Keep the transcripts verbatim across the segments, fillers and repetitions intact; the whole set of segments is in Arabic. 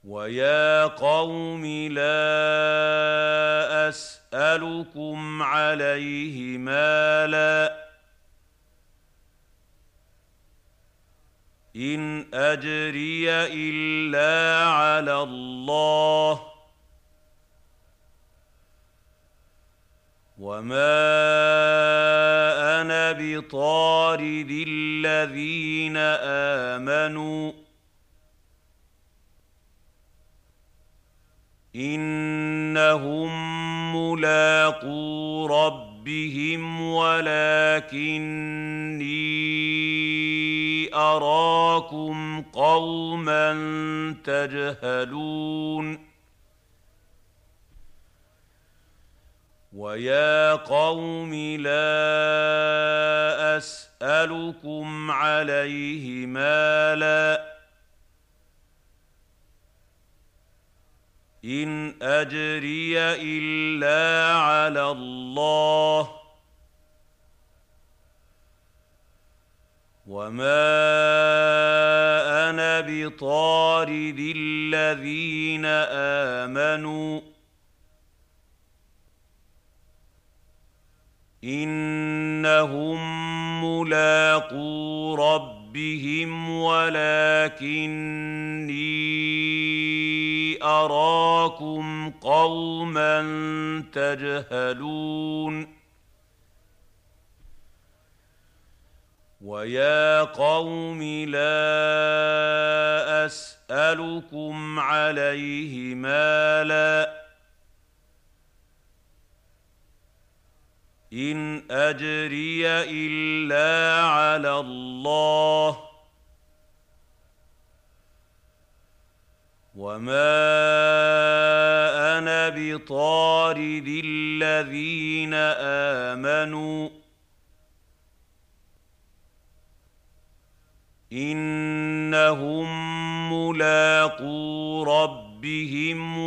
وَيَا قَوْمِ لَا أَسْأَلُكُمْ عَلَيْهِ مَالًا، إِنْ أَجْرِيَ إِلَّا عَلَى اللَّهِ، وَمَا أَنَا بِطَارِدِ الَّذِينَ آمَنُوا، إِنَّهُم مُّلَاقُو رَبِّهِمْ وَلَٰكِنِّي أَرَاكُمْ قَوْمًا تَجْهَلُونَ وَيَا قَوْمِ لَا أَسْأَلُكُمْ عَلَيْهِ مَالًا، إِنْ أَجْرِيَ إِلَّا عَلَى اللَّهِ، وَمَا أَنَا بِطَارِدِ الَّذِينَ آمَنُوا، إِنَّهُم مُّلَاقُو رَبِّهِمْ وَلَٰكِنِّي أَرَاكُمْ قَوْمًا تَجْهَلُونَ وَيَا قَوْمِ لَا أَسْأَلُكُمْ عَلَيْهِ مَالًا، إِنْ أَجْرِيَ إِلَّا عَلَى اللَّهِ، وَمَا أَنَا بِطَارِدِ الَّذِينَ آمَنُوا، إِنَّهُم مُّلَاقُو رَبِّهِمْ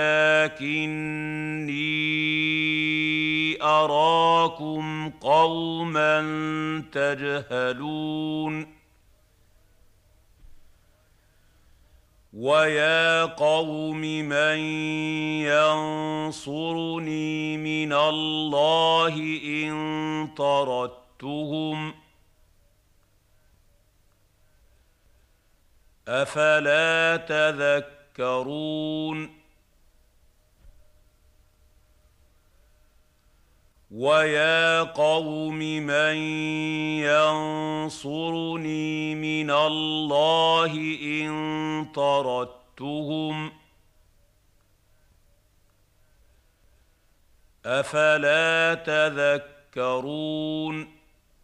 وَلَٰكِنِّي أَرَاكُمْ قَوْمًا تَجْهَلُونَ وَيَا قَوْمِ مَن يَنصُرُنِي مِنَ اللَّهِ إِن طَرَدتُّهُمْ ۚ أَفَلَا تَذَكَّرُونَ وَيَا قَوْمِ مَن يَنصُرُنِي مِنَ اللَّهِ إِن طَرَدتُّهُمْ ۚ أَفَلَا تَذَكَّرُونَ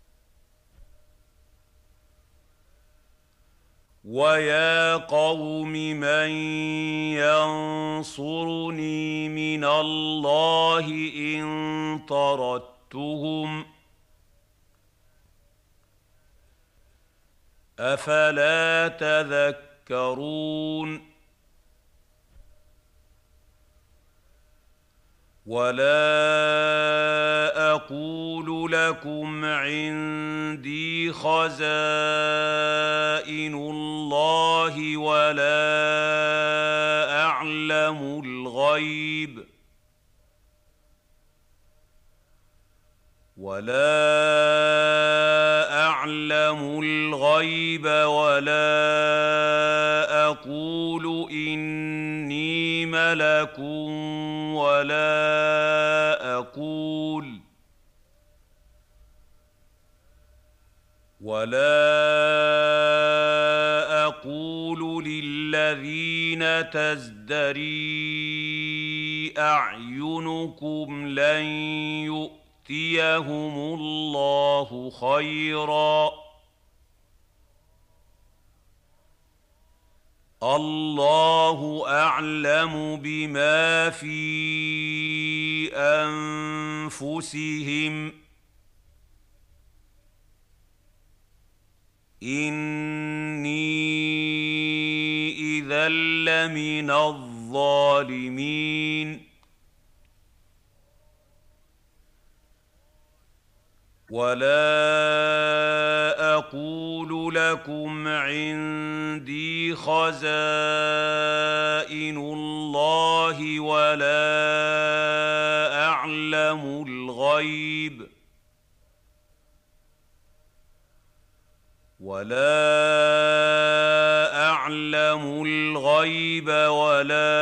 وَيَا قَوْمِ مَن يَنصُرُنِي مِنَ اللَّهِ إِن طَرَدتُّهُمْ ۚ أَفَلَا تَذَكَّرُونَ وَلَا أَقُولُ لَكُمْ عِندِي خَزَائِنُ اللَّهِ وَلَا أَعْلَمُ الْغَيْبَ وَلَا أَعْلَمُ الْغَيْبَ وَلَا أَقُولُ إِنِّي مَلَكٌ وَلَا أَقُولُ وَلَا أَقُولُ لِلَّذِينَ تَزْدَرِي أَعْيُنُكُمْ لَن يُؤْتِيَهُمُ اللَّهُ خَيْرًا ۖ اللَّهُ أَعْلَمُ بِمَا فِي أَنفُسِهِمْ ۖ إِنِّي إِذًا لَّمِنَ الظَّالِمِينَ ولا أقول لكم عندي خزائن الله ولا أعلم الغيب ولا أعلم الغيب ولا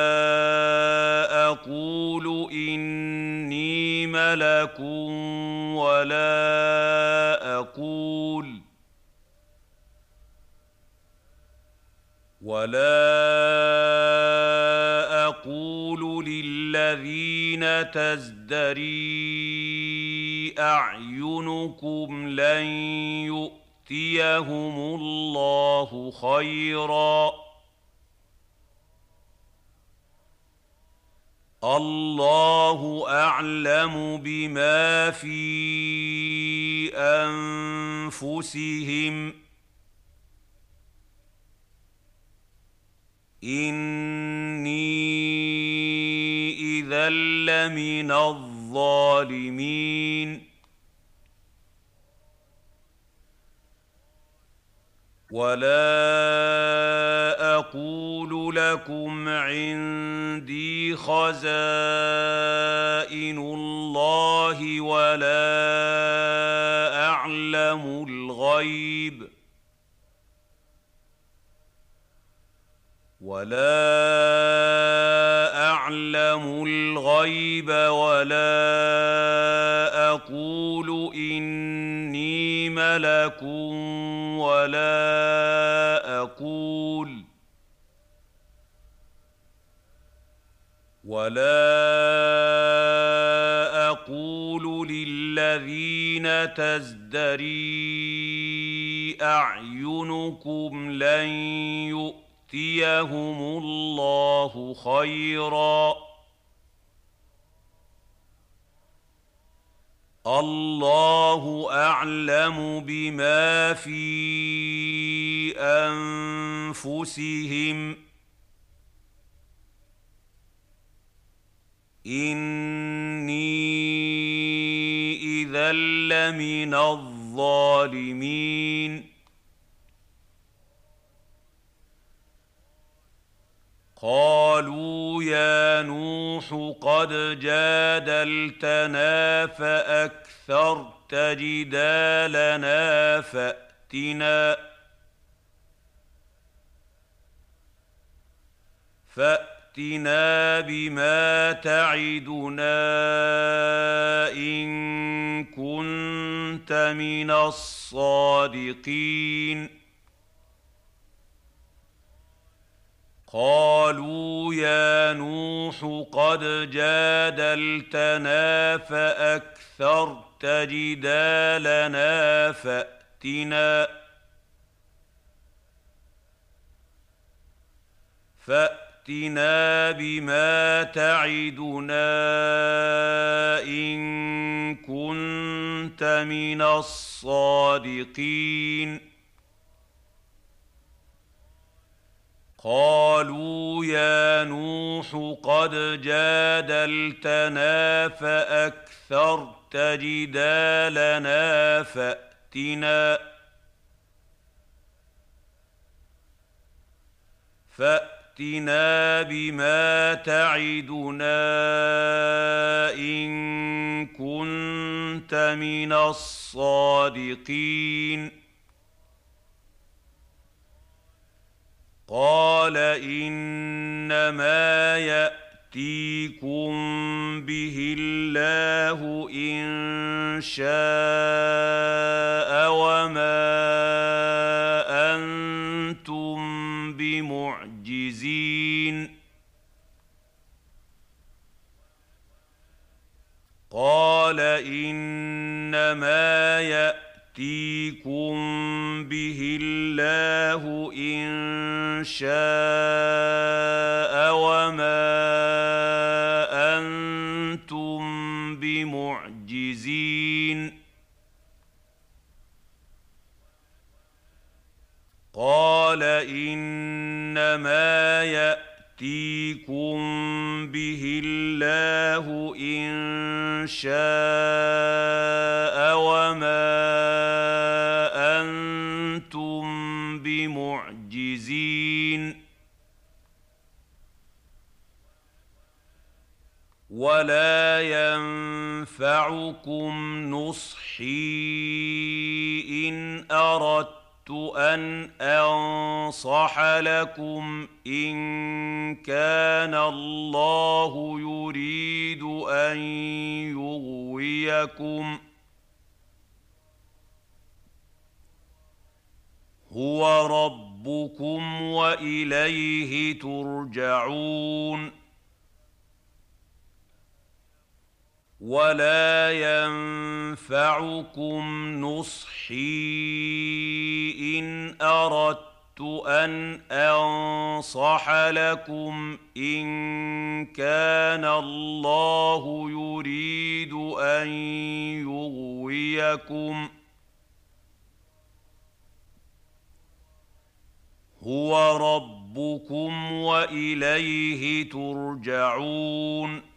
أقول إني ملك ولا أقول ولا أقول للذين تزدري أعينكم لن يؤتيهم الله خيرا الله أعلم بما في أنفسهم إني إذا لمن الظالمين ولا أقول لكم عندي خزائن الله ولا أعلم الغيب ولا أعلم الغيب ولا أقول إني ملك ولا أقول ولا أقول للذين تزدري أعينكم لن يؤتيهم الله خيرا الله أعلم بما في أنفسهم إني إذا لمن الظالمين قالوا يا نوح قد جادلتنا فأكثرت جدالنا فأتنا فأتنا بما تعدنا إن كنت من الصادقين قالوا يا نوح قد جادلتنا فأكثرت جدالنا فأتنا فأتنا بما تعدنا إن كنت من الصادقين قالوا يا نوح قد جادلتنا فأكثرت جدالنا فأتنا فأتنا بما تعدنا إن كنت من الصادقين قال إنما يأتيكم به الله إن شاء وما أنتم بمعجزين قال إنما يأتيكم يأتيكم به الله إن شاء وما أنتم بمعجزين قال إنما يأتيكم ياتيكم به الله ان شاء وما انتم بمعجزين ولا ينفعكم نصحي إن أردت أن أنصح لكم إن كان الله يريد أن يغويكم هو ربكم وإليه ترجعون ولا ينفعكم نصحي إن أردت أن أنصح لكم إن كان الله يريد أن يغويكم هو ربكم وإليه ترجعون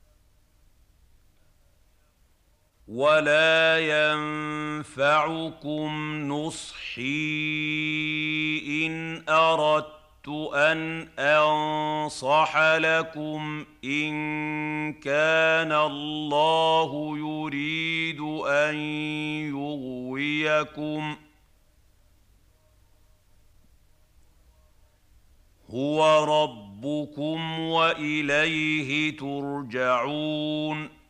ولا ينفعكم نصحي إن أردت أن أنصح لكم إن كان الله يريد أن يغويكم هو ربكم وإليه ترجعون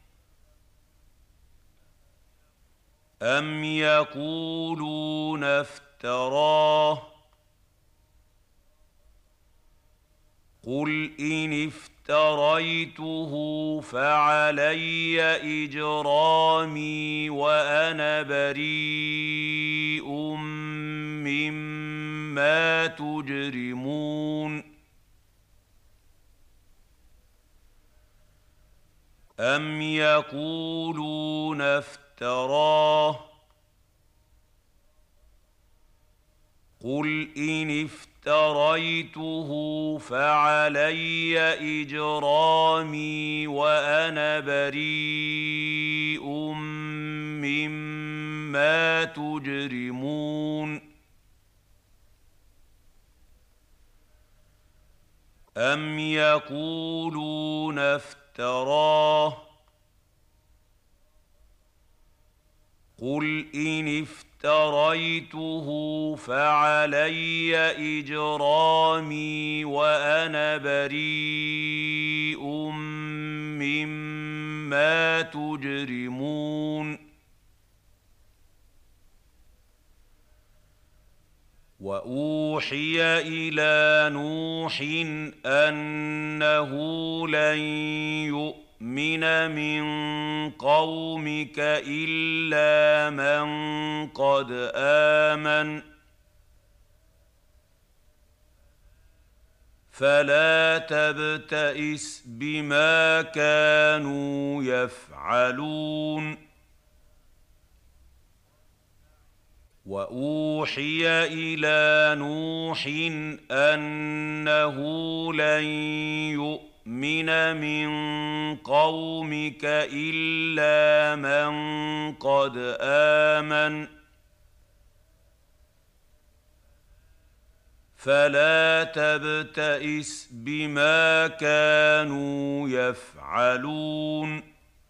أم يقولون افتراه قل إن افتريته فعلي إجرامي وأنا بريء مما تجرمون أم يقولون افتراه قل إن افتريته فعلي إجرامي وأنا بريء مما تجرمون أم يقولون افتراه قل إن افتريته فعلي إجرامي وأنا بريء مما تجرمون وأوحي إلى نوح أنه لن يؤمن من من قومك إلا من قد آمن فلا تبتئس بما كانوا يفعلون وأوحي إلى نوح أنه لن يؤمن من من قومك إلا من قد آمن فلا تبتئس بما كانوا يفعلون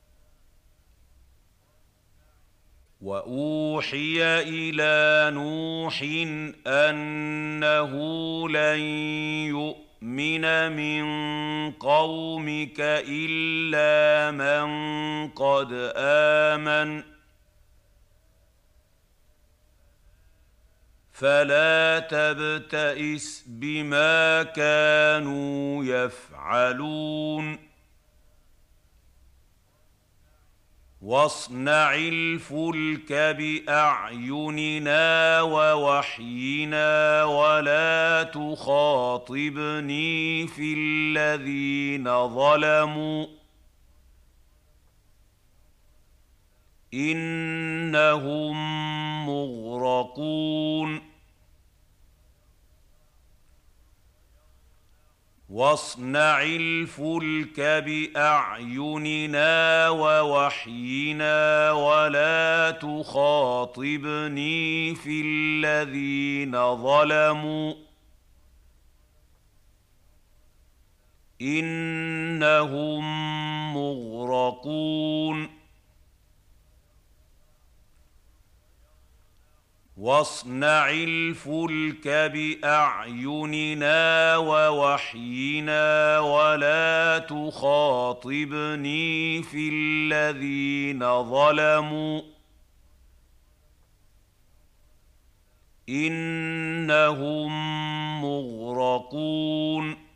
وأوحي إلى نوح أنه لن يؤمن من من قومك إلا من قد آمن فلا تبتئس بما كانوا يفعلون واصنع الفلك بأعيننا ووحينا ولا تخاطبني في الذين ظلموا إنهم مغرقون واصنع الفلك بأعيننا ووحينا ولا تخاطبني في الذين ظلموا إنهم مغرقون واصنع الفلك بأعيننا ووحينا ولا تخاطبني في الذين ظلموا إنهم مغرقون